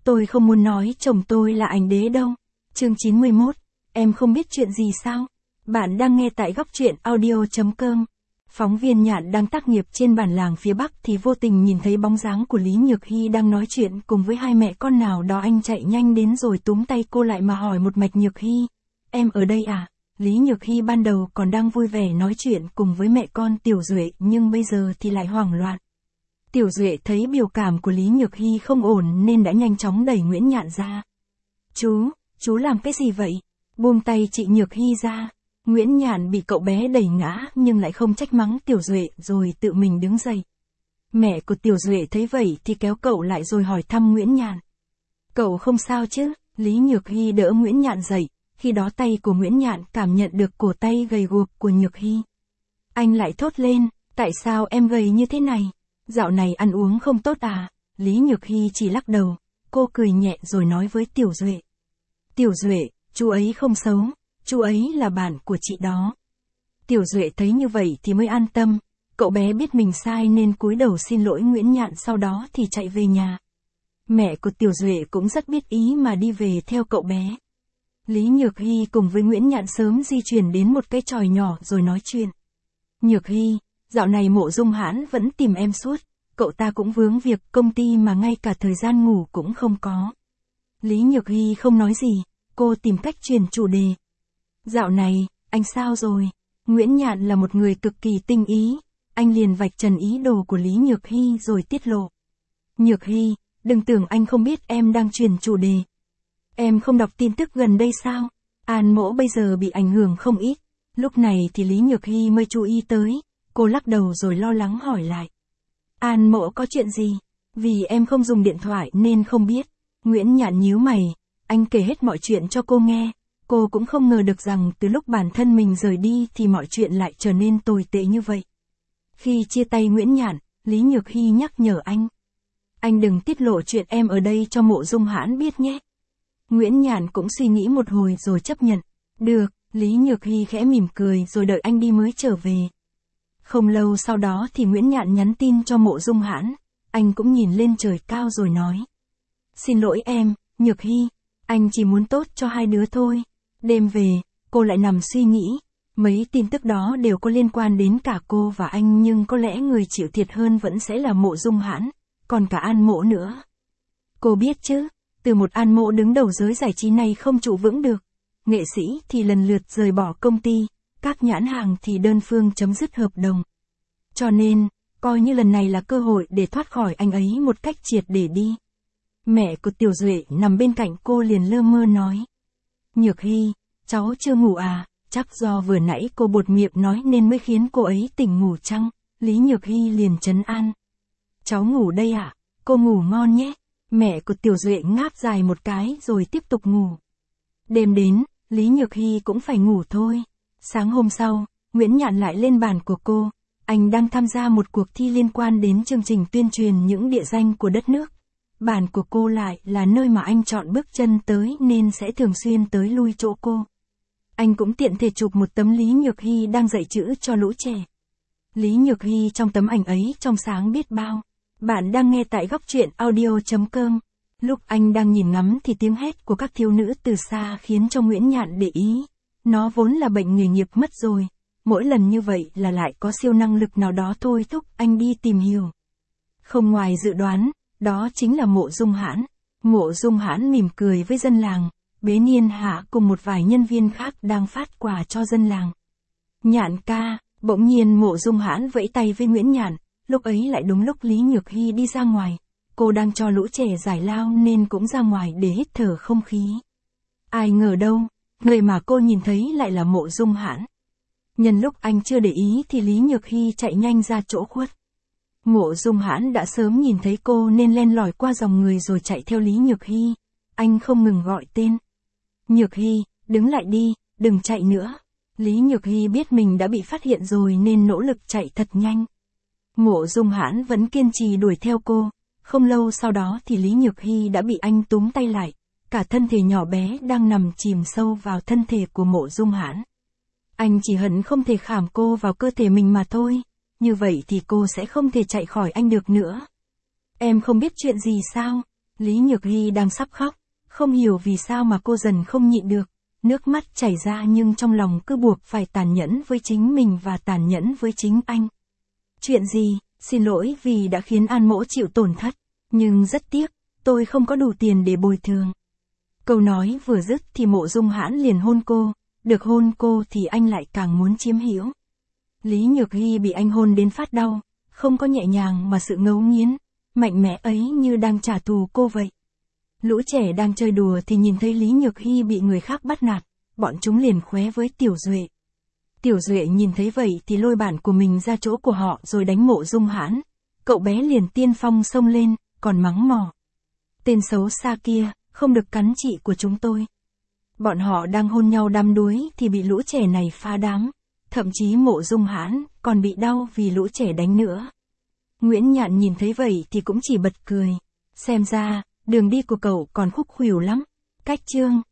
Tôi không muốn nói chồng tôi là ảnh đế đâu. Chương 91, em không biết chuyện gì sao? Bạn đang nghe tại góc truyện audio.com. Phóng viên Nhạn đang tác nghiệp trên bản làng phía Bắc thì vô tình nhìn thấy bóng dáng của Lý Nhược Hy đang nói chuyện cùng với hai mẹ con nào đó. Anh chạy nhanh đến rồi túm tay cô lại mà hỏi một mạch: Nhược Hy, em ở đây à? Lý Nhược Hy ban đầu còn đang vui vẻ nói chuyện cùng với mẹ con Tiểu Duệ nhưng bây giờ thì lại hoảng loạn. Tiểu Duệ thấy biểu cảm của Lý Nhược Hy không ổn nên đã nhanh chóng đẩy Nguyễn Nhạn ra. Chú làm cái gì vậy? Buông tay chị Nhược Hy ra. Nguyễn Nhạn bị cậu bé đẩy ngã nhưng lại không trách mắng Tiểu Duệ rồi tự mình đứng dậy. Mẹ của Tiểu Duệ thấy vậy thì kéo cậu lại rồi hỏi thăm Nguyễn Nhạn. Cậu không sao chứ? Lý Nhược Hy đỡ Nguyễn Nhạn dậy, khi đó tay của Nguyễn Nhạn cảm nhận được cổ tay gầy guộc của Nhược Hy. Anh lại thốt lên, tại sao em gầy như thế này? Dạo này ăn uống không tốt à? Lý Nhược Hy chỉ lắc đầu, cô cười nhẹ rồi nói với Tiểu Duệ. Tiểu Duệ, chú ấy không xấu, chú ấy là bạn của chị đó. Tiểu Duệ thấy như vậy thì mới an tâm, cậu bé biết mình sai nên cúi đầu xin lỗi Nguyễn Nhạn, sau đó thì chạy về nhà. Mẹ của Tiểu Duệ cũng rất biết ý mà đi về theo cậu bé. Lý Nhược Hy cùng với Nguyễn Nhạn sớm di chuyển đến một cái chòi nhỏ rồi nói chuyện. Nhược Hy, dạo này Mộ Dung Hãn vẫn tìm em suốt, cậu ta cũng vướng việc công ty mà ngay cả thời gian ngủ cũng không có. Lý Nhược Hy không nói gì, cô tìm cách chuyển chủ đề. Dạo này, anh sao rồi? Nguyễn Nhạn là một người cực kỳ tinh ý, anh liền vạch trần ý đồ của Lý Nhược Hy rồi tiết lộ. Nhược Hy, đừng tưởng anh không biết em đang chuyển chủ đề. Em không đọc tin tức gần đây sao? An Mỗ bây giờ bị ảnh hưởng không ít. Lúc này thì Lý Nhược Hy mới chú ý tới, cô lắc đầu rồi lo lắng hỏi lại. An Mỗ có chuyện gì? Vì em không dùng điện thoại nên không biết. Nguyễn Nhạn nhíu mày, anh kể hết mọi chuyện cho cô nghe. Cô cũng không ngờ được rằng từ lúc bản thân mình rời đi thì mọi chuyện lại trở nên tồi tệ như vậy. Khi chia tay Nguyễn Nhạn, Lý Nhược Hy nhắc nhở anh. Anh đừng tiết lộ chuyện em ở đây cho Mộ Dung Hãn biết nhé. Nguyễn Nhạn cũng suy nghĩ một hồi rồi chấp nhận. Được, Lý Nhược Hy khẽ mỉm cười rồi đợi anh đi mới trở về. Không lâu sau đó thì Nguyễn Nhạn nhắn tin cho Mộ Dung Hãn. Anh cũng nhìn lên trời cao rồi nói. Xin lỗi em, Nhược Hy, anh chỉ muốn tốt cho hai đứa thôi. Đêm về, cô lại nằm suy nghĩ. Mấy tin tức đó đều có liên quan đến cả cô và anh nhưng có lẽ người chịu thiệt hơn vẫn sẽ là Mộ Dung Hãn, còn cả An Mỗ nữa. Cô biết chứ, từ một An Mỗ đứng đầu giới giải trí này không trụ vững được. Nghệ sĩ thì lần lượt rời bỏ công ty, các nhãn hàng thì đơn phương chấm dứt hợp đồng. Cho nên, coi như lần này là cơ hội để thoát khỏi anh ấy một cách triệt để đi. Mẹ của Tiểu Duệ nằm bên cạnh cô liền lơ mơ nói. Nhược Hy, cháu chưa ngủ à? Chắc do vừa nãy cô buột miệng nói nên mới khiến cô ấy tỉnh ngủ chăng? Lý Nhược Hy liền trấn an. Cháu ngủ đây ạ, cô ngủ ngon nhé. Mẹ của Tiểu Duệ ngáp dài một cái rồi tiếp tục ngủ. Đêm đến, Lý Nhược Hy cũng phải ngủ thôi. Sáng hôm sau, Nguyễn Nhạn lại lên bàn của cô. Anh đang tham gia một cuộc thi liên quan đến chương trình tuyên truyền những địa danh của đất nước. Bàn của cô lại là nơi mà anh chọn bước chân tới nên sẽ thường xuyên tới lui chỗ cô. Anh cũng tiện thể chụp một tấm Lý Nhược Hy đang dạy chữ cho lũ trẻ. Lý Nhược Hy trong tấm ảnh ấy trong sáng biết bao. Bạn đang nghe tại góc truyện audio.com. Lúc anh đang nhìn ngắm thì tiếng hét của các thiếu nữ từ xa khiến cho Nguyễn Nhạn để ý. Nó vốn là bệnh nghề nghiệp mất rồi. Mỗi lần như vậy là lại có siêu năng lực nào đó thôi thúc anh đi tìm hiểu. Không ngoài dự đoán, đó chính là Mộ Dung Hãn. Mộ Dung Hãn mỉm cười với dân làng. Bế Niên Hạ cùng một vài nhân viên khác đang phát quà cho dân làng. Nhạn ca, bỗng nhiên Mộ Dung Hãn vẫy tay với Nguyễn Nhạn. Lúc ấy lại đúng lúc Lý Nhược Hy đi ra ngoài. Cô đang cho lũ trẻ giải lao nên cũng ra ngoài để hít thở không khí. Ai ngờ đâu, người mà cô nhìn thấy lại là Mộ Dung Hãn. Nhân lúc anh chưa để ý thì Lý Nhược Hy chạy nhanh ra chỗ khuất. Mộ Dung Hãn đã sớm nhìn thấy cô nên len lỏi qua dòng người rồi chạy theo Lý Nhược Hy. Anh không ngừng gọi tên. Nhược Hy, đứng lại đi, đừng chạy nữa. Lý Nhược Hy biết mình đã bị phát hiện rồi nên nỗ lực chạy thật nhanh. Mộ Dung Hãn vẫn kiên trì đuổi theo cô. Không lâu sau đó thì Lý Nhược Hy đã bị anh túm tay lại. Cả thân thể nhỏ bé đang nằm chìm sâu vào thân thể của Mộ Dung Hãn. Anh chỉ hận không thể khảm cô vào cơ thể mình mà thôi. Như vậy thì cô sẽ không thể chạy khỏi anh được nữa. Em không biết chuyện gì sao? Lý Nhược Hy đang sắp khóc, không hiểu vì sao mà cô dần không nhịn được, nước mắt chảy ra nhưng trong lòng cứ buộc phải tàn nhẫn với chính mình và tàn nhẫn với chính anh. Chuyện gì, xin lỗi vì đã khiến An Mỗ chịu tổn thất, nhưng rất tiếc, tôi không có đủ tiền để bồi thường. Câu nói vừa dứt thì Mộ Dung Hãn liền hôn cô, được hôn cô thì anh lại càng muốn chiếm hữu. Lý Nhược Hy bị anh hôn đến phát đau, không có nhẹ nhàng mà sự ngấu nghiến, mạnh mẽ ấy như đang trả thù cô vậy. Lũ trẻ đang chơi đùa thì nhìn thấy Lý Nhược Hy bị người khác bắt nạt, bọn chúng liền khóe với Tiểu Duệ. Tiểu Duệ nhìn thấy vậy thì lôi bạn của mình ra chỗ của họ rồi đánh Mộ Dung Hãn. Cậu bé liền tiên phong xông lên, còn mắng mỏ. Tên xấu xa kia, không được cắn chị của chúng tôi. Bọn họ đang hôn nhau đắm đuối thì bị lũ trẻ này phá đám. Thậm chí Mộ Dung Hãn còn bị đau vì lũ trẻ đánh nữa. Nguyễn Nhạn nhìn thấy vậy thì cũng chỉ bật cười. Xem ra, đường đi của cậu còn khúc khuỷu lắm. Cách chương